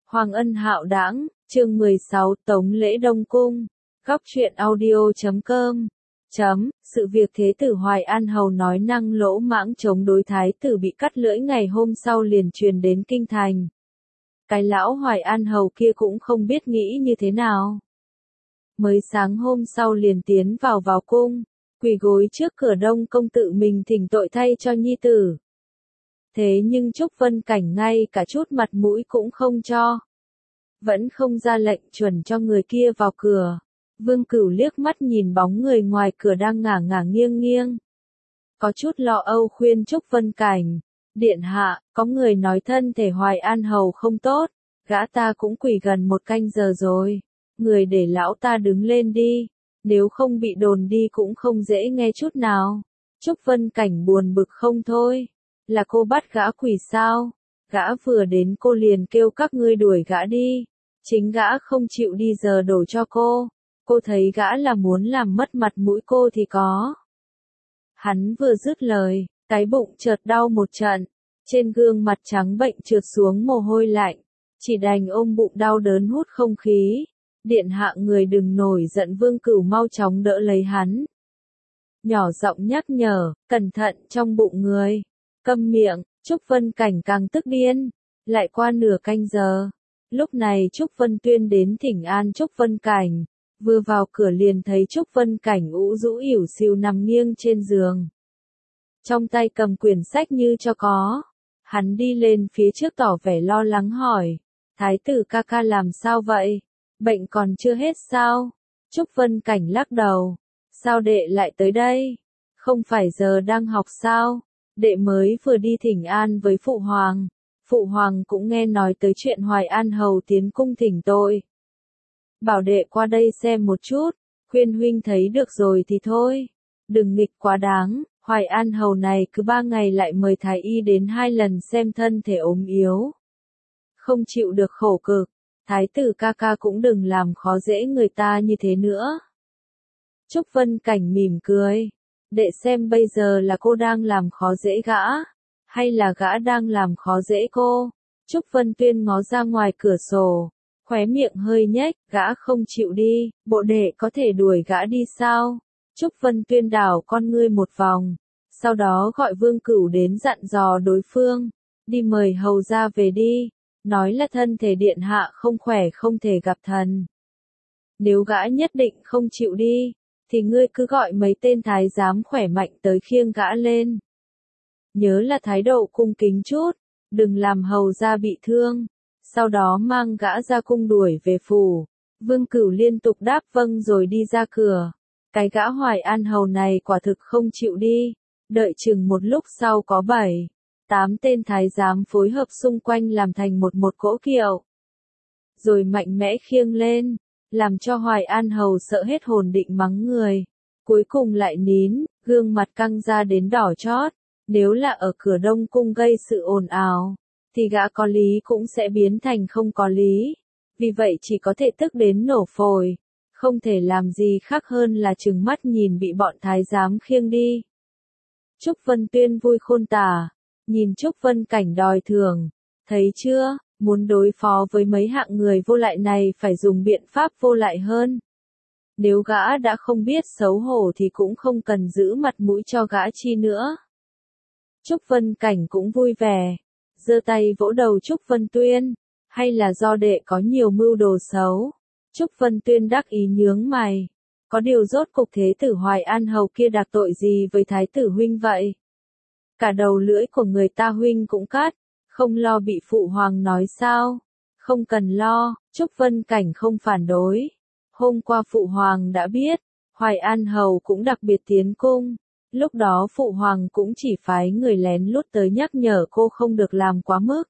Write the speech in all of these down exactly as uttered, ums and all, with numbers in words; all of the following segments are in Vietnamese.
Hoàng Ân Hạo Đãng, chương mười sáu, Tống lễ Đông Cung. Góc truyện audio chấm com. Chấm, sự việc Thế tử Hoài An Hầu nói năng lỗ mãng chống đối thái tử bị cắt lưỡi ngày hôm sau liền truyền đến kinh thành. Cái lão Hoài An Hầu kia cũng không biết nghĩ như thế nào. Mới sáng hôm sau liền tiến vào vào cung, quỳ gối trước cửa Đông Công tự mình thỉnh tội thay cho nhi tử. Thế nhưng Trúc Vân Cảnh ngay cả chút mặt mũi cũng không cho. Vẫn không ra lệnh chuẩn cho người kia vào cửa. Vương Cửu liếc mắt nhìn bóng người ngoài cửa đang ngả ngả nghiêng nghiêng. Có chút lo âu khuyên Trúc Vân Cảnh. Điện hạ, có người nói thân thể Hoài An Hầu không tốt. Gã ta cũng quỳ gần một canh giờ rồi. Người để lão ta đứng lên đi. Nếu không bị đồn đi cũng không dễ nghe chút nào. Trúc Vân Cảnh buồn bực không thôi. Là cô bắt gã quỳ sao? Gã vừa đến cô liền kêu các ngươi đuổi gã đi. Chính gã không chịu đi giờ đổ cho cô. Cô thấy gã là muốn làm mất mặt mũi cô thì có. Hắn vừa dứt lời, cái bụng chợt đau một trận. Trên gương mặt trắng bệnh trượt xuống mồ hôi lạnh. Chỉ đành ôm bụng đau đớn hút không khí. Điện hạ người đừng nổi giận. Vương Cửu mau chóng đỡ lấy hắn. Nhỏ giọng nhắc nhở, cẩn thận trong bụng người. Câm miệng, Trúc Vân Cảnh càng tức điên. Lại qua nửa canh giờ. Lúc này Trúc Vân Tuyên đến thỉnh an Trúc Vân Cảnh. Vừa vào cửa liền thấy Trúc Vân Cảnh ũ rũ ỉu xìu nằm nghiêng trên giường. Trong tay cầm quyển sách như cho có. Hắn đi lên phía trước tỏ vẻ lo lắng hỏi. Thái tử ca ca làm sao vậy? Bệnh còn chưa hết sao? Trúc Vân Cảnh lắc đầu. Sao đệ lại tới đây? Không phải giờ đang học sao? Đệ mới vừa đi thỉnh an với Phụ Hoàng. Phụ Hoàng cũng nghe nói tới chuyện Hoài An Hầu tiến cung thỉnh tội. Bảo đệ qua đây xem một chút, khuyên huynh thấy được rồi thì thôi. Đừng nghịch quá đáng, Hoài An Hầu này cứ ba ngày lại mời thái y đến hai lần xem thân thể ốm yếu. Không chịu được khổ cực, thái tử ca ca cũng đừng làm khó dễ người ta như thế nữa. Trúc Vân Cảnh mỉm cười. Đệ xem bây giờ là cô đang làm khó dễ gã, hay là gã đang làm khó dễ cô? Trúc Vân Tuyên ngó ra ngoài cửa sổ, khóe miệng hơi nhếch, gã không chịu đi, bộ đệ có thể đuổi gã đi sao? Trúc Vân Tuyên đảo con ngươi một vòng, sau đó gọi Vương Cửu đến dặn dò đối phương, đi mời hầu ra về đi, nói là thân thể điện hạ không khỏe không thể gặp thần. Nếu gã nhất định không chịu đi, thì ngươi cứ gọi mấy tên thái giám khỏe mạnh tới khiêng gã lên. Nhớ là thái độ cung kính chút, đừng làm hầu ra bị thương, sau đó mang gã ra cung đuổi về phủ. Vương Cửu liên tục đáp vâng rồi đi ra cửa. Cái gã Hoài An Hầu này quả thực không chịu đi, đợi chừng một lúc sau có bảy, tám tên thái giám phối hợp xung quanh làm thành một một cỗ kiệu. Rồi mạnh mẽ khiêng lên. Làm cho Hoài An Hầu sợ hết hồn định mắng người. Cuối cùng lại nín, gương mặt căng ra đến đỏ chót. Nếu là ở cửa Đông Cung gây sự ồn ào, thì gã có lý cũng sẽ biến thành không có lý. Vì vậy chỉ có thể tức đến nổ phổi. Không thể làm gì khác hơn là trừng mắt nhìn bị bọn thái giám khiêng đi. Trúc Vân Tuyên vui khôn tả. Nhìn Trúc Vân Cảnh đòi thưởng. Thấy chưa? Muốn đối phó với mấy hạng người vô lại này phải dùng biện pháp vô lại hơn. Nếu gã đã không biết xấu hổ thì cũng không cần giữ mặt mũi cho gã chi nữa. Trúc Vân Cảnh cũng vui vẻ, giơ tay vỗ đầu Trúc Vân Tuyên, hay là do đệ có nhiều mưu đồ xấu. Trúc Vân Tuyên đắc ý nhướng mày, có điều rốt cục thế tử Hoài An Hầu kia đạc tội gì với thái tử huynh vậy? Cả đầu lưỡi của người ta huynh cũng cắt. Không lo bị Phụ Hoàng nói sao? Không cần lo, Trúc Vân Cảnh không phản đối. Hôm qua Phụ Hoàng đã biết, Hoài An Hầu cũng đặc biệt tiến cung. Lúc đó Phụ Hoàng cũng chỉ phái người lén lút tới nhắc nhở cô không được làm quá mức.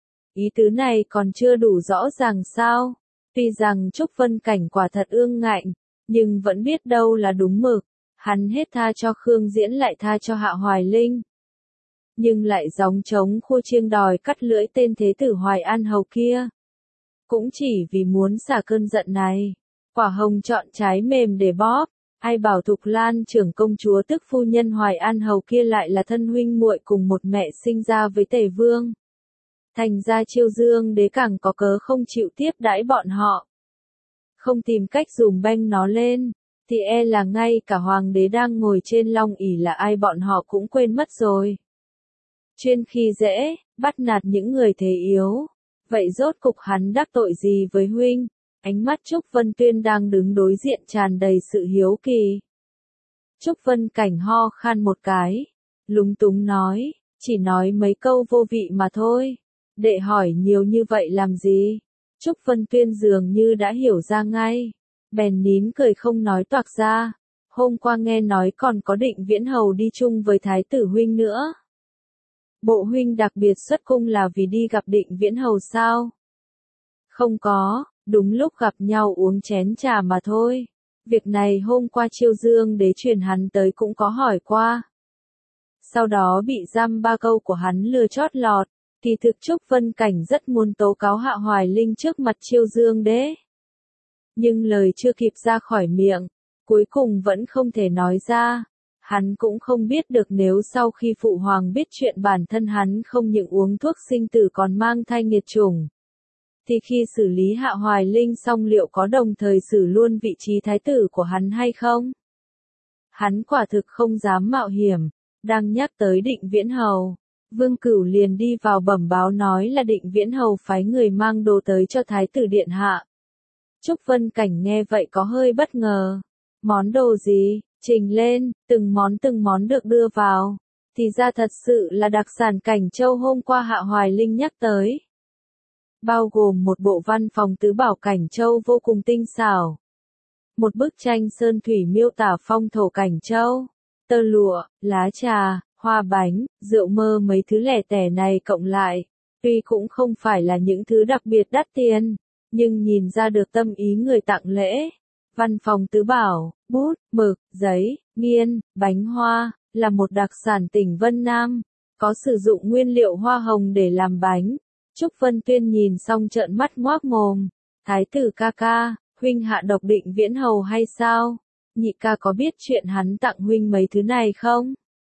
Ý tứ này còn chưa đủ rõ ràng sao? Tuy rằng Trúc Vân Cảnh quả thật ương ngạnh, nhưng vẫn biết đâu là đúng mực. Hắn hết tha cho Khương Diễn lại tha cho Hạ Hoài Linh. Nhưng lại gióng trống khua chiêng đòi cắt lưỡi tên thế tử Hoài An Hầu kia. Cũng chỉ vì muốn xả cơn giận này. Quả hồng chọn trái mềm để bóp, ai bảo Thục Lan trưởng công chúa tức phu nhân Hoài An Hầu kia lại là thân huynh muội cùng một mẹ sinh ra với Tề Vương. Thành ra Chiêu Dương Đế càng có cớ không chịu tiếp đãi bọn họ. Không tìm cách dùm beng nó lên, thì e là ngay cả hoàng đế đang ngồi trên long ỷ là ai bọn họ cũng quên mất rồi. Chuyên khi dễ, bắt nạt những người thế yếu. Vậy rốt cục hắn đắc tội gì với huynh? Ánh mắt Trúc Vân Tuyên đang đứng đối diện tràn đầy sự hiếu kỳ. Trúc Vân Cảnh ho khan một cái, lúng túng nói, chỉ nói mấy câu vô vị mà thôi. Đệ hỏi nhiều như vậy làm gì? Trúc Vân Tuyên dường như đã hiểu ra ngay. Bèn nín cười không nói toạc ra. Hôm qua nghe nói còn có Định Viễn Hầu đi chung với Thái tử huynh nữa. Bộ huynh đặc biệt xuất cung là vì đi gặp Định Viễn Hầu sao? Không có, đúng lúc gặp nhau uống chén trà mà thôi. Việc này hôm qua Chiêu Dương Đế truyền hắn tới cũng có hỏi qua. Sau đó bị giam ba câu của hắn lừa chót lọt. Kỳ thực Trúc Vân Cảnh rất muốn tố cáo Hạ Hoài Linh trước mặt Chiêu Dương Đế. Nhưng lời chưa kịp ra khỏi miệng, cuối cùng vẫn không thể nói ra. Hắn cũng không biết được nếu sau khi Phụ Hoàng biết chuyện bản thân hắn không những uống thuốc sinh tử còn mang thai nghiệt chủng. Thì khi xử lý Hạ Hoài Linh xong liệu có đồng thời xử luôn vị trí thái tử của hắn hay không? Hắn quả thực không dám mạo hiểm. Đang nhắc tới Định Viễn Hầu, Vương Cửu liền đi vào bẩm báo nói là Định Viễn Hầu phái người mang đồ tới cho Thái tử điện hạ. Trúc Vân Cảnh nghe vậy có hơi bất ngờ. Món đồ gì? Trình lên, từng món từng món được đưa vào. Thì ra thật sự là đặc sản Cảnh Châu hôm qua Hạ Hoài Linh nhắc tới. Bao gồm một bộ văn phòng tứ bảo Cảnh Châu vô cùng tinh xảo. Một bức tranh sơn thủy miêu tả phong thổ Cảnh Châu. Tơ lụa, lá trà, hoa bánh, rượu mơ mấy thứ lẻ tẻ này cộng lại. Tuy cũng không phải là những thứ đặc biệt đắt tiền, nhưng nhìn ra được tâm ý người tặng lễ. Văn phòng tứ bảo, bút, mực, giấy, nghiên, bánh hoa, là một đặc sản tỉnh Vân Nam, có sử dụng nguyên liệu hoa hồng để làm bánh. Trúc Vân Tuyên nhìn xong trợn mắt ngoác mồm. Thái tử ca ca, huynh hạ độc Định Viễn Hầu hay sao? Nhị ca có biết chuyện hắn tặng huynh mấy thứ này không?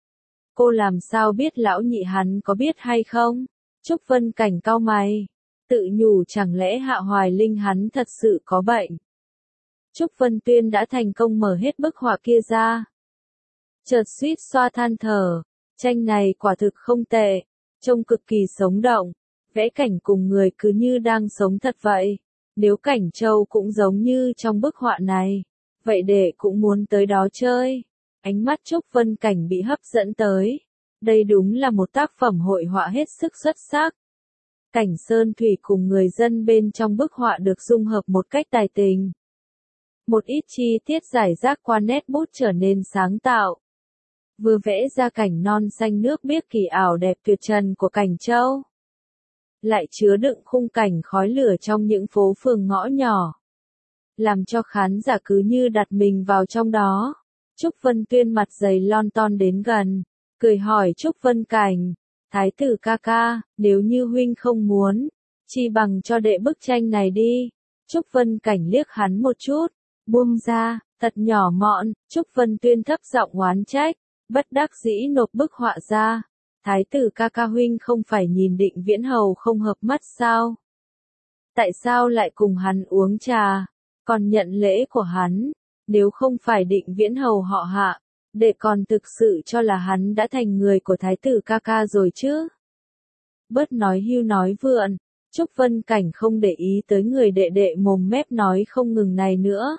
Cô làm sao biết lão nhị hắn có biết hay không? Trúc Vân Cảnh cau mày, tự nhủ chẳng lẽ Hạ Hoài Linh hắn thật sự có bệnh. Trúc Vân Tuyên đã thành công mở hết bức họa kia ra. Chợt suýt xoa than thở, tranh này quả thực không tệ, trông cực kỳ sống động, vẽ cảnh cùng người cứ như đang sống thật vậy. Nếu Cảnh Châu cũng giống như trong bức họa này, vậy đệ cũng muốn tới đó chơi. Ánh mắt Trúc Vân Cảnh bị hấp dẫn tới. Đây đúng là một tác phẩm hội họa hết sức xuất sắc. Cảnh sơn thủy cùng người dân bên trong bức họa được dung hợp một cách tài tình. Một ít chi tiết giải rác qua nét bút trở nên sáng tạo. Vừa vẽ ra cảnh non xanh nước biếc kỳ ảo đẹp tuyệt trần của Cảnh Châu. Lại chứa đựng khung cảnh khói lửa trong những phố phường ngõ nhỏ. Làm cho khán giả cứ như đặt mình vào trong đó. Trúc Vân Tuyên mặt dày lon ton đến gần, cười hỏi Trúc Vân Cảnh, Thái tử ca ca, nếu như huynh không muốn, chi bằng cho đệ bức tranh này đi. Trúc Vân Cảnh liếc hắn một chút, buông ra, thật nhỏ mọn. Trúc Vân Tuyên thấp giọng oán trách, bất đắc dĩ nộp bức họa ra. Thái tử ca ca huynh không phải nhìn Định Viễn Hầu không hợp mắt sao? Tại sao lại cùng hắn uống trà, còn nhận lễ của hắn? Nếu không phải Định Viễn Hầu họ Hạ, đệ còn thực sự cho là hắn đã thành người của Thái tử ca ca rồi chứ? Bớt nói hưu nói vượn, Trúc Vân Cảnh không để ý tới người đệ đệ mồm mép nói không ngừng này nữa,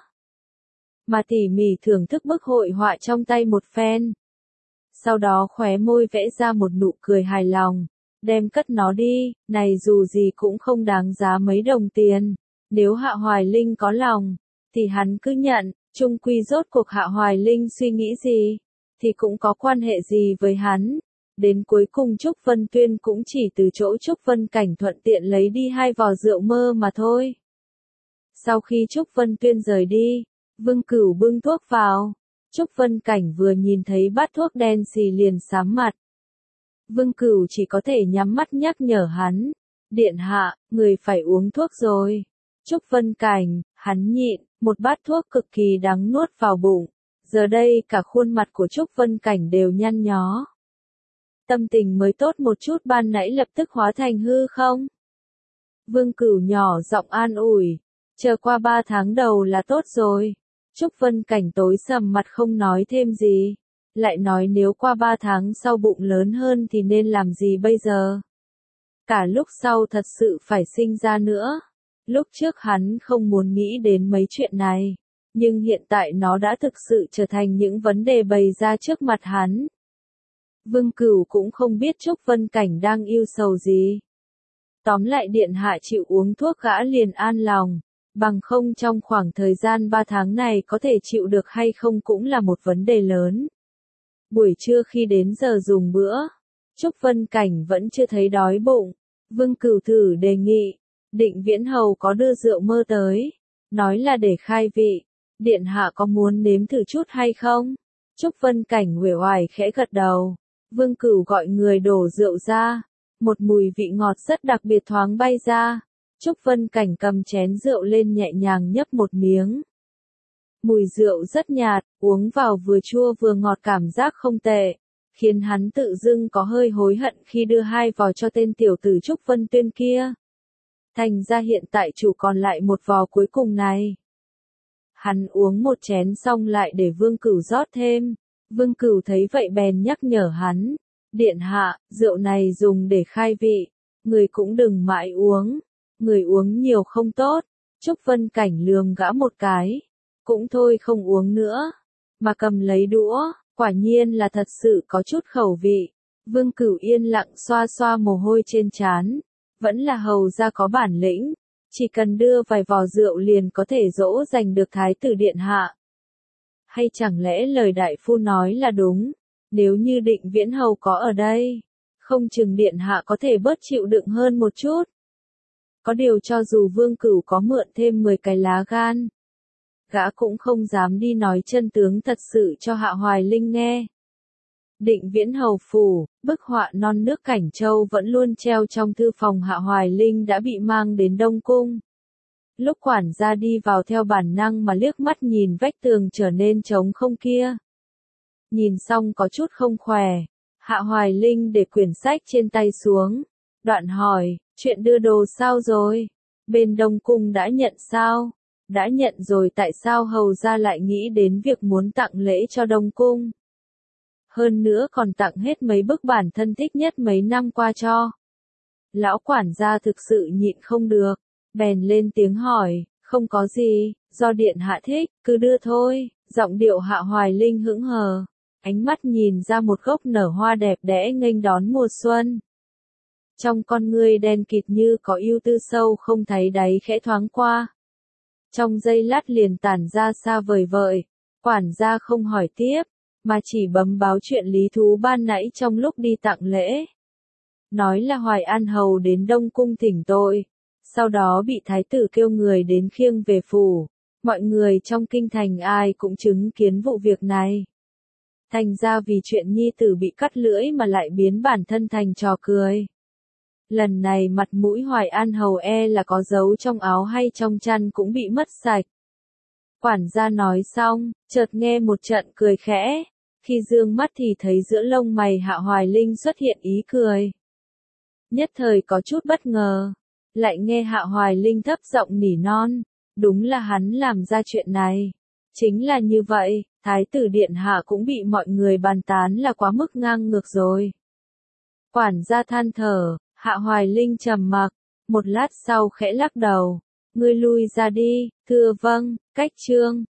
mà tỉ mỉ thưởng thức bức hội họa trong tay một phen. Sau đó khóe môi vẽ ra một nụ cười hài lòng, đem cất nó đi, này dù gì cũng không đáng giá mấy đồng tiền. Nếu Hạ Hoài Linh có lòng, thì hắn cứ nhận, chung quy rốt cuộc Hạ Hoài Linh suy nghĩ gì, thì cũng có quan hệ gì với hắn. Đến cuối cùng Trúc Vân Tuyên cũng chỉ từ chỗ Trúc Vân Cảnh thuận tiện lấy đi hai vò rượu mơ mà thôi. Sau khi Trúc Vân Tuyên rời đi, Vương Cửu bưng thuốc vào. Trúc Vân Cảnh vừa nhìn thấy bát thuốc đen xì liền sám mặt. Vương Cửu chỉ có thể nhắm mắt nhắc nhở hắn. Điện hạ, người phải uống thuốc rồi. Trúc Vân Cảnh, hắn nhịn, một bát thuốc cực kỳ đắng nuốt vào bụng. Giờ đây cả khuôn mặt của Trúc Vân Cảnh đều nhăn nhó. tâm tình mới tốt một chút ban nãy lập tức hóa thành hư không? Vương Cửu nhỏ giọng an ủi, chờ qua ba tháng đầu là tốt rồi. Trúc Vân Cảnh tối sầm mặt không nói thêm gì, lại nói nếu qua ba tháng sau bụng lớn hơn thì nên làm gì bây giờ? Cả lúc sau thật sự phải sinh ra nữa. Lúc trước hắn không muốn nghĩ đến mấy chuyện này, nhưng hiện tại nó đã thực sự trở thành những vấn đề bày ra trước mặt hắn. Vương Cửu cũng không biết Trúc Vân Cảnh đang yêu sầu gì. Tóm lại điện hạ chịu uống thuốc gã liền an lòng, bằng không trong khoảng thời gian ba tháng này có thể chịu được hay không cũng là một vấn đề lớn. Buổi trưa khi đến giờ dùng bữa, Trúc Vân Cảnh vẫn chưa thấy đói bụng. Vương Cửu thử đề nghị, Định Viễn Hầu có đưa rượu mơ tới, nói là để khai vị, điện hạ có muốn nếm thử chút hay không? Trúc Vân Cảnh uể oải khẽ gật đầu. Vương Cửu gọi người đổ rượu ra, một mùi vị ngọt rất đặc biệt thoáng bay ra. Trúc Vân Cảnh cầm chén rượu lên nhẹ nhàng nhấp một miếng. Mùi rượu rất nhạt, uống vào vừa chua vừa ngọt, cảm giác không tệ, khiến hắn tự dưng có hơi hối hận khi đưa hai vò cho tên tiểu tử Trúc Vân Tuyên kia. Thành ra hiện tại chủ còn lại một vò cuối cùng này. Hắn uống một chén xong lại để Vương Cửu rót thêm. Vương Cửu thấy vậy bèn nhắc nhở hắn, điện hạ, rượu này dùng để khai vị, người cũng đừng mãi uống, người uống nhiều không tốt. Trúc Vân Cảnh lườm gã một cái, cũng thôi không uống nữa, mà cầm lấy đũa, quả nhiên là thật sự có chút khẩu vị. Vương Cửu yên lặng xoa xoa mồ hôi trên trán, vẫn là hầu gia có bản lĩnh, chỉ cần đưa vài vò rượu liền có thể dỗ dành được thái tử điện hạ. Hay chẳng lẽ lời đại phu nói là đúng, nếu như Định Viễn Hầu có ở đây, không chừng điện hạ có thể bớt chịu đựng hơn một chút. Có điều cho dù Vương Cửu có mượn thêm mười cái lá gan, gã cũng không dám đi nói chân tướng thật sự cho Hạ Hoài Linh nghe. Định Viễn Hầu phủ, bức họa non nước Cảnh Châu vẫn luôn treo trong thư phòng Hạ Hoài Linh đã bị mang đến Đông Cung. Lúc quản gia đi vào theo bản năng mà liếc mắt nhìn vách tường trở nên trống không kia. Nhìn xong có chút không khỏe, Hạ Hoài Linh để quyển sách trên tay xuống, đoạn hỏi, chuyện đưa đồ sao rồi? Bên Đông Cung đã nhận sao? Đã nhận rồi, tại sao hầu gia lại nghĩ đến việc muốn tặng lễ cho Đông Cung? Hơn nữa còn tặng hết mấy bức bản thân thích nhất mấy năm qua cho. Lão quản gia thực sự nhịn không được, bèn lên tiếng hỏi, không có gì, do điện hạ thích, cứ đưa thôi. Giọng điệu Hạ Hoài Linh hững hờ, ánh mắt nhìn ra một gốc nở hoa đẹp đẽ nghênh đón mùa xuân. Trong con ngươi đen kịt như có ưu tư sâu không thấy đáy khẽ thoáng qua. Trong giây lát liền tản ra xa vời vợi, quản gia không hỏi tiếp, mà chỉ bấm báo chuyện lý thú ban nãy trong lúc đi tặng lễ. Nói là Hoài An Hầu đến Đông Cung thỉnh tội, sau đó bị thái tử kêu người đến khiêng về phủ. Mọi người trong kinh thành ai cũng chứng kiến vụ việc này. Thành ra vì chuyện nhi tử bị cắt lưỡi mà lại biến bản thân thành trò cười. Lần này mặt mũi Hoài An Hầu e là có giấu trong áo hay trong chăn cũng bị mất sạch. Quản gia nói xong, chợt nghe một trận cười khẽ, khi dương mắt thì thấy giữa lông mày Hạ Hoài Linh xuất hiện ý cười. Nhất thời có chút bất ngờ, lại nghe Hạ Hoài Linh thấp giọng nỉ non, đúng là hắn làm ra chuyện này. Chính là như vậy, thái tử điện hạ cũng bị mọi người bàn tán là quá mức ngang ngược rồi. Quản gia than thở, Hạ Hoài Linh trầm mặc, một lát sau khẽ lắc đầu, ngươi lui ra đi, thưa vâng, cách chương.